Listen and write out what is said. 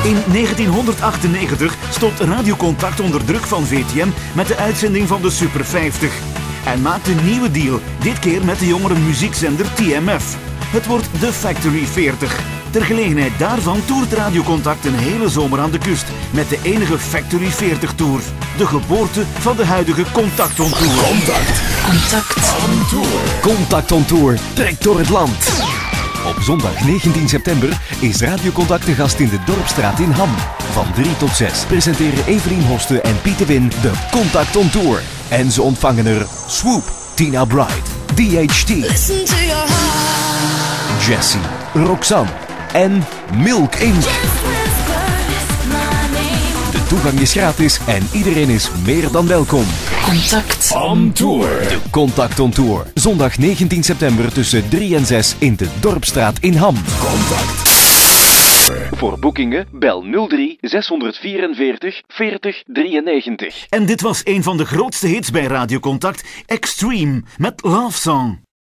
In 1998 stond Radio Contact onder druk van VTM met de uitzending van de Super 50. En maakt een nieuwe deal, dit keer met de jongere muziekzender TMF. Het wordt de Factory 40. Ter gelegenheid daarvan toert Radio Contact een hele zomer aan de kust met de enige Factory 40 Tour. De geboorte van de huidige Contact on Tour. Contact on Tour trekt door het land. Op zondag 19 september is Radio Contact de gast in de Dorpstraat in Ham. Van 3 tot 6 presenteren Evelien Hoste en Piet de Win de Contact on Tour. En ze ontvangen er Swoop, Tina Bright, DHT, Jessie, Roxanne en Milk Inc. De toegang is gratis en iedereen is meer dan welkom. Contact on Tour. De Contact on Tour. Zondag 19 september tussen 3 en 6 in de Dorpstraat in Ham. Contact. Voor boekingen bel 03 644 40 93. En dit was een van de grootste hits bij Radio Contact, Extreme, met Love Song.